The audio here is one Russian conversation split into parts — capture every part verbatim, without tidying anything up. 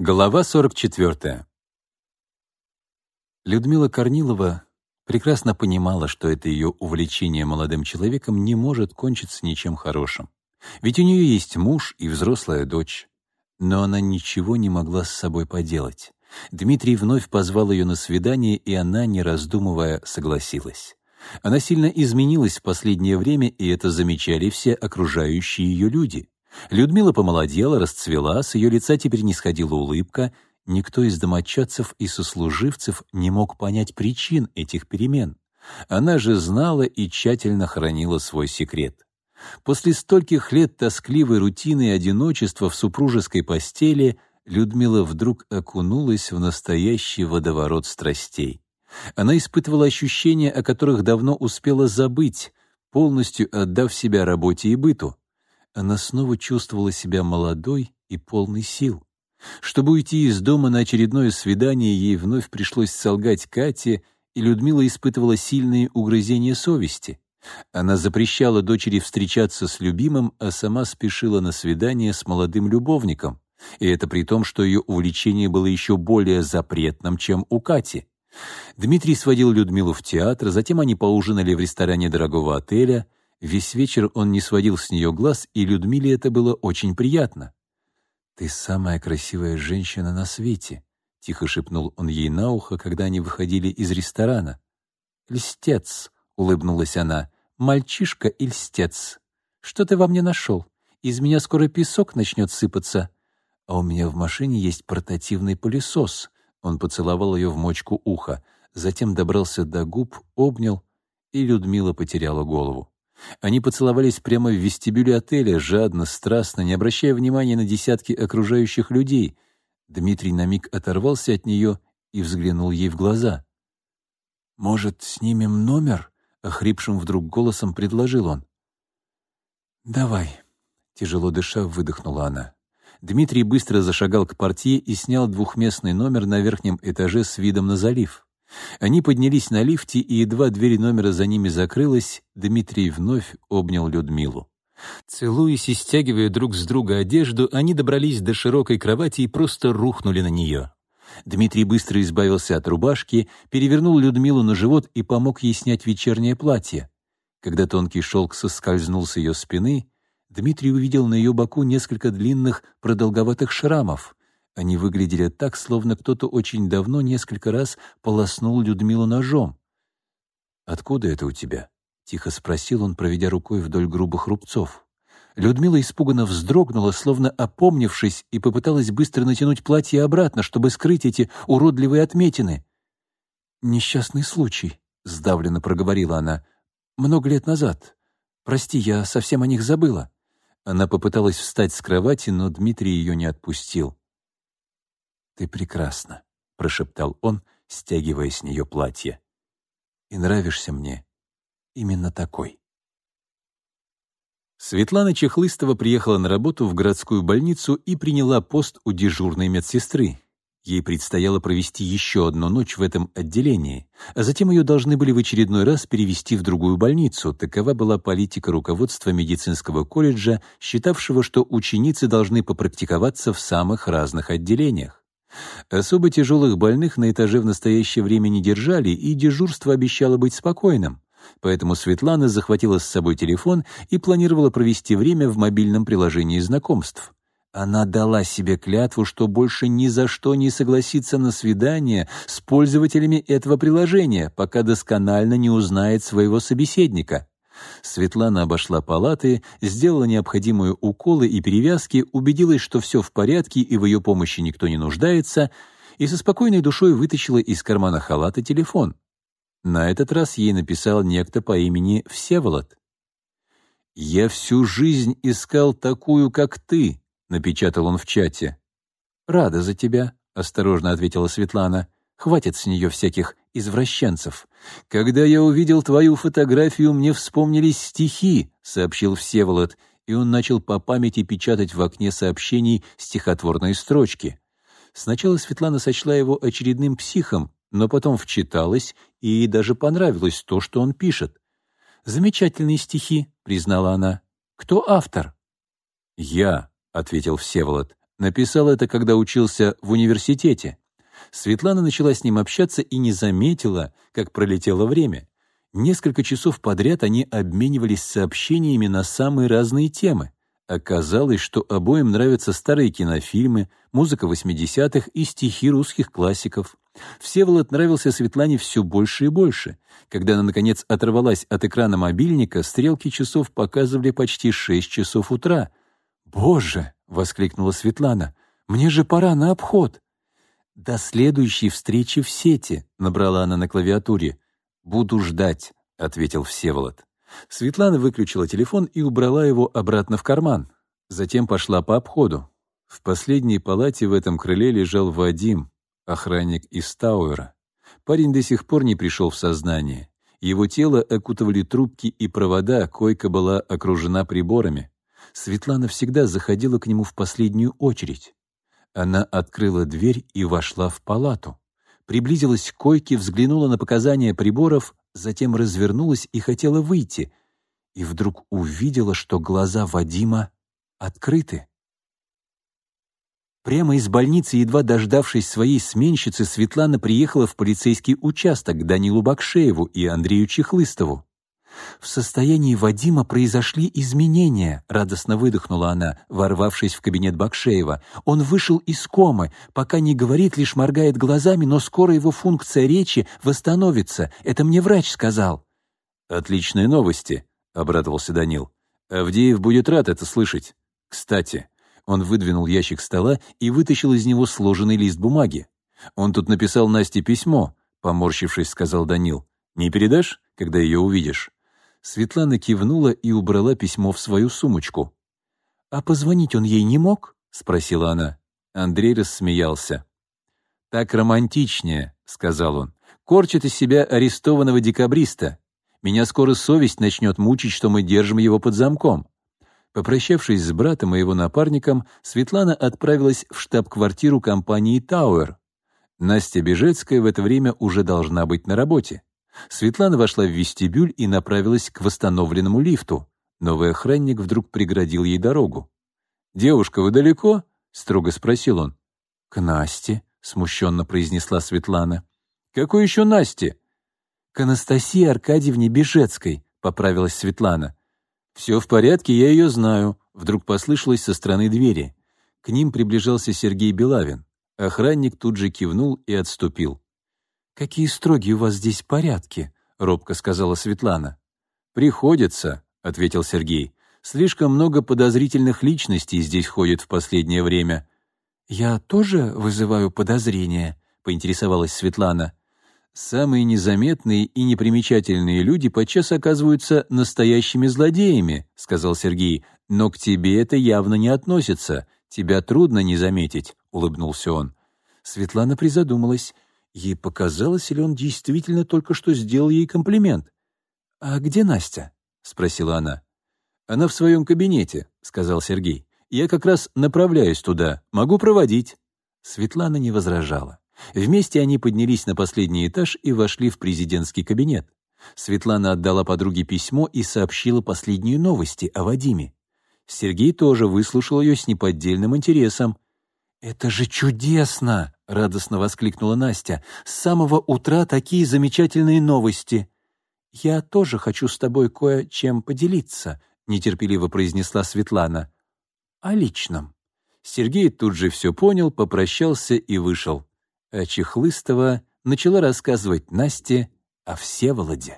Глава сорок четвёртая. Людмила Корнилова прекрасно понимала, что это ее увлечение молодым человеком не может кончиться ничем хорошим. Ведь у нее есть муж и взрослая дочь. Но она ничего не могла с собой поделать. Дмитрий вновь позвал ее на свидание, и она, не раздумывая, согласилась. Она сильно изменилась в последнее время, и это замечали все окружающие ее люди. Людмила помолодела, расцвела, с ее лица теперь не сходила улыбка. Никто из домочадцев и сослуживцев не мог понять причин этих перемен. Она же знала и тщательно хранила свой секрет. После стольких лет тоскливой рутины и одиночества в супружеской постели Людмила вдруг окунулась в настоящий водоворот страстей. Она испытывала ощущения, о которых давно успела забыть, полностью отдав себя работе и быту. Она снова чувствовала себя молодой и полной сил. Чтобы уйти из дома на очередное свидание, ей вновь пришлось солгать Кате, и Людмила испытывала сильные угрызения совести. Она запрещала дочери встречаться с любимым, а сама спешила на свидание с молодым любовником. И это при том, что ее увлечение было еще более запретным, чем у Кати. Дмитрий сводил Людмилу в театр, затем они поужинали в ресторане дорогого отеля. Весь вечер он не сводил с нее глаз, и Людмиле это было очень приятно. «Ты самая красивая женщина на свете», — тихо шепнул он ей на ухо, когда они выходили из ресторана. «Льстец», — улыбнулась она, — «мальчишка и льстец. Что ты во мне нашел? Из меня скоро песок начнет сыпаться. А у меня в машине есть портативный пылесос». Он поцеловал ее в мочку уха, затем добрался до губ, обнял, и Людмила потеряла голову. Они поцеловались прямо в вестибюле отеля, жадно, страстно, не обращая внимания на десятки окружающих людей. Дмитрий на миг оторвался от нее и взглянул ей в глаза. «Может, снимем номер?» — охрипшим вдруг голосом предложил он. «Давай», — тяжело дыша, выдохнула она. Дмитрий быстро зашагал к портье и снял двухместный номер на верхнем этаже с видом на залив. Они поднялись на лифте, и едва дверь номера за ними закрылась, Дмитрий вновь обнял Людмилу. Целуясь и стягивая друг с друга одежду, они добрались до широкой кровати и просто рухнули на нее. Дмитрий быстро избавился от рубашки, перевернул Людмилу на живот и помог ей снять вечернее платье. Когда тонкий шелк соскользнул с ее спины, Дмитрий увидел на ее боку несколько длинных продолговатых шрамов. Они выглядели так, словно кто-то очень давно несколько раз полоснул Людмилу ножом. «Откуда это у тебя?» — тихо спросил он, проведя рукой вдоль грубых рубцов. Людмила испуганно вздрогнула, словно опомнившись, и попыталась быстро натянуть платье обратно, чтобы скрыть эти уродливые отметины. «Несчастный случай», — сдавленно проговорила она. «Много лет назад. Прости, я совсем о них забыла». Она попыталась встать с кровати, но Дмитрий ее не отпустил. «Ты прекрасна», — прошептал он, стягивая с нее платье. «И нравишься мне именно такой». Светлана Чехлыстова приехала на работу в городскую больницу и приняла пост у дежурной медсестры. Ей предстояло провести еще одну ночь в этом отделении, а затем ее должны были в очередной раз перевести в другую больницу. Такова была политика руководства медицинского колледжа, считавшего, что ученицы должны попрактиковаться в самых разных отделениях. Особо тяжелых больных на этаже в настоящее время не держали, и дежурство обещало быть спокойным. Поэтому Светлана захватила с собой телефон и планировала провести время в мобильном приложении знакомств. Она дала себе клятву, что больше ни за что не согласится на свидание с пользователями этого приложения, пока досконально не узнает своего собеседника. Светлана обошла палаты, сделала необходимые уколы и перевязки, убедилась, что все в порядке и в ее помощи никто не нуждается, и со спокойной душой вытащила из кармана халата телефон. На этот раз ей написал некто по имени Всеволод. «Я всю жизнь искал такую, как ты», — напечатал он в чате. «Рада за тебя», — осторожно ответила Светлана. «Хватит с нее всяких извращенцев. Когда я увидел твою фотографию, мне вспомнились стихи», — сообщил Всеволод, и он начал по памяти печатать в окне сообщений стихотворные строчки. Сначала Светлана сочла его очередным психом, но потом вчиталась, и ей даже понравилось то, что он пишет. «Замечательные стихи», — признала она. «Кто автор?» «Я», — ответил Всеволод. Написал это, когда учился в университете. Светлана начала с ним общаться и не заметила, как пролетело время. Несколько часов подряд они обменивались сообщениями на самые разные темы. Оказалось, что обоим нравятся старые кинофильмы, музыка восьмидесятых и стихи русских классиков. Всеволод нравился Светлане все больше и больше. Когда она, наконец, оторвалась от экрана мобильника, стрелки часов показывали почти шесть часов утра. «Боже!» — воскликнула Светлана. «Мне же пора на обход!» «До следующей встречи в сети», — набрала она на клавиатуре. «Буду ждать», — ответил Всеволод. Светлана выключила телефон и убрала его обратно в карман. Затем пошла по обходу. В последней палате в этом крыле лежал Вадим, охранник из Тауэра. Парень до сих пор не пришел в сознание. Его тело окутывали трубки и провода, койка была окружена приборами. Светлана всегда заходила к нему в последнюю очередь. Она открыла дверь и вошла в палату. Приблизилась к койке, взглянула на показания приборов, затем развернулась и хотела выйти. И вдруг увидела, что глаза Вадима открыты. Прямо из больницы, едва дождавшись своей сменщицы, Светлана приехала в полицейский участок к Данилу Бакшееву и Андрею Чехлыстову. «В состоянии Вадима произошли изменения», — радостно выдохнула она, ворвавшись в кабинет Бакшеева. «Он вышел из комы, пока не говорит, лишь моргает глазами, но скоро его функция речи восстановится. Это мне врач сказал». «Отличные новости», — обрадовался Данил. «Авдеев будет рад это слышать. Кстати». Он выдвинул ящик стола и вытащил из него сложенный лист бумаги. «Он тут написал Насте письмо», — поморщившись, сказал Данил. «Не передашь, когда ее увидишь?» Светлана кивнула и убрала письмо в свою сумочку. «А позвонить он ей не мог?» — спросила она. Андрей рассмеялся. «Так романтичнее», — сказал он. «Корчит из себя арестованного декабриста. Меня скоро совесть начнет мучить, что мы держим его под замком». Попрощавшись с братом и его напарником, Светлана отправилась в штаб-квартиру компании «Тауэр». Настя Бежецкая в это время уже должна быть на работе. Светлана вошла в вестибюль и направилась к восстановленному лифту. Новый охранник вдруг преградил ей дорогу. «Девушка, вы далеко?» — строго спросил он. «К Насте», — смущенно произнесла Светлана. «Какой еще Насте?» «К Анастасии Аркадьевне Бежецкой», — поправилась Светлана. «Все в порядке, я ее знаю», — вдруг послышалось со стороны двери. К ним приближался Сергей Белавин. Охранник тут же кивнул и отступил. «Какие строгие у вас здесь порядки», — робко сказала Светлана. «Приходится», — ответил Сергей. «Слишком много подозрительных личностей здесь ходит в последнее время». «Я тоже вызываю подозрения», — поинтересовалась Светлана. «Самые незаметные и непримечательные люди подчас оказываются настоящими злодеями», — сказал Сергей. «Но к тебе это явно не относится. Тебя трудно не заметить», — улыбнулся он. Светлана призадумалась. Ей показалось, или он действительно только что сделал ей комплимент. «А где Настя?» — спросила она. «Она в своем кабинете», — сказал Сергей. «Я как раз направляюсь туда. Могу проводить». Светлана не возражала. Вместе они поднялись на последний этаж и вошли в президентский кабинет. Светлана отдала подруге письмо и сообщила последние новости о Вадиме. Сергей тоже выслушал ее с неподдельным интересом. «Это же чудесно!» — радостно воскликнула Настя. «С самого утра такие замечательные новости!» «Я тоже хочу с тобой кое-чем поделиться», — нетерпеливо произнесла Светлана. «О личном». Сергей тут же все понял, попрощался и вышел. А Чехлыстова начала рассказывать Насте о Всеволоде.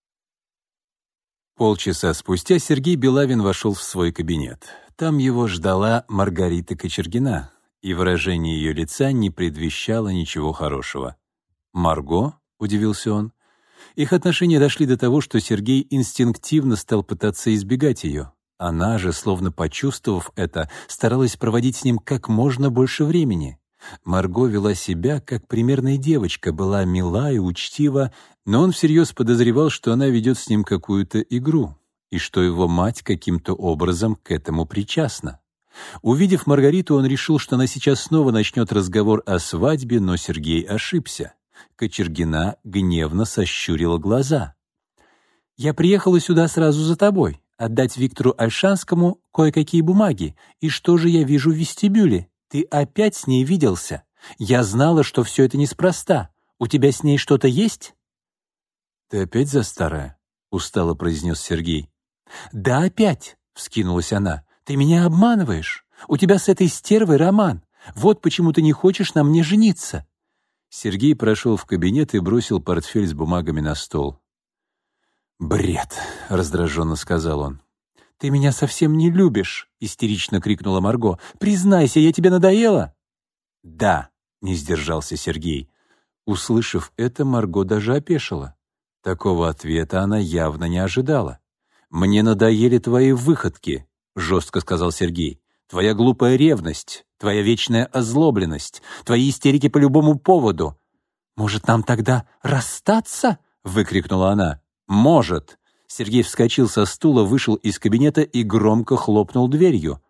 Полчаса спустя Сергей Белавин вошел в свой кабинет. Там его ждала Маргарита Кочергина, и выражение ее лица не предвещало ничего хорошего. «Марго?» — удивился он. Их отношения дошли до того, что Сергей инстинктивно стал пытаться избегать ее. Она же, словно почувствовав это, старалась проводить с ним как можно больше времени. Марго вела себя, как примерная девочка, была мила и учтива, но он всерьез подозревал, что она ведет с ним какую-то игру, и что его мать каким-то образом к этому причастна. Увидев Маргариту, он решил, что она сейчас снова начнет разговор о свадьбе, но Сергей ошибся. Кочергина гневно сощурила глаза. «Я приехала сюда сразу за тобой, отдать Виктору Ольшанскому кое-какие бумаги. И что же я вижу в вестибюле? «Ты опять с ней виделся? Я знала, что все это неспроста. У тебя с ней что-то есть?» «Ты опять за старое?» — устало произнес Сергей. «Да опять!» — вскинулась она. «Ты меня обманываешь. У тебя с этой стервой роман. Вот почему ты не хочешь на мне жениться». Сергей прошел в кабинет и бросил портфель с бумагами на стол. «Бред!» — раздраженно сказал он. «Ты меня совсем не любишь!» — истерично крикнула Марго. «Признайся, я тебе надоела?» «Да!» — не сдержался Сергей. Услышав это, Марго даже опешила. Такого ответа она явно не ожидала. «Мне надоели твои выходки», — жестко сказал Сергей. «Твоя глупая ревность, твоя вечная озлобленность, твои истерики по любому поводу». «Может, нам тогда расстаться?» — выкрикнула она. «Может». Сергей вскочил со стула, вышел из кабинета и громко хлопнул дверью.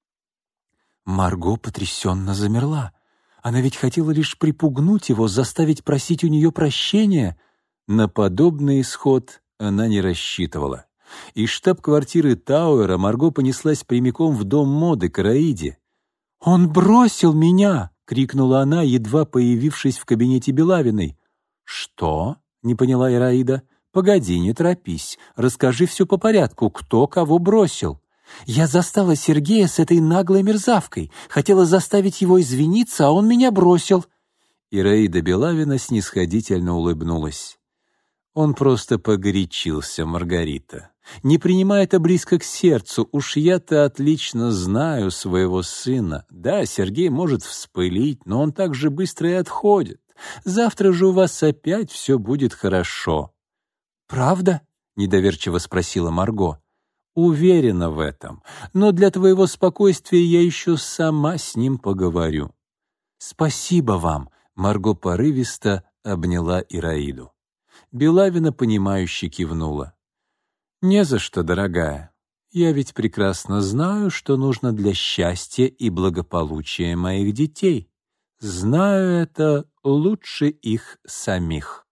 Марго потрясенно замерла. Она ведь хотела лишь припугнуть его, заставить просить у нее прощения. На подобный исход она не рассчитывала. Из штаб-квартиры Тауэра Марго понеслась прямиком в дом моды к Ираиде. «Он бросил меня!» — крикнула она, едва появившись в кабинете Белавиной. «Что?» — не поняла Ираида. «Погоди, не торопись. Расскажи все по порядку, кто кого бросил». «Я застала Сергея с этой наглой мерзавкой. Хотела заставить его извиниться, а он меня бросил». Ираида Белавина снисходительно улыбнулась. «Он просто погорячился, Маргарита. Не принимай это близко к сердцу. Уж я-то отлично знаю своего сына. Да, Сергей может вспылить, но он так же быстро и отходит. Завтра же у вас опять все будет хорошо». «Правда?» — недоверчиво спросила Марго. «Уверена в этом, но для твоего спокойствия я еще сама с ним поговорю». «Спасибо вам», — Марго порывисто обняла Ираиду. Белавина, понимающе кивнула. «Не за что, дорогая. Я ведь прекрасно знаю, что нужно для счастья и благополучия моих детей. Знаю это лучше их самих».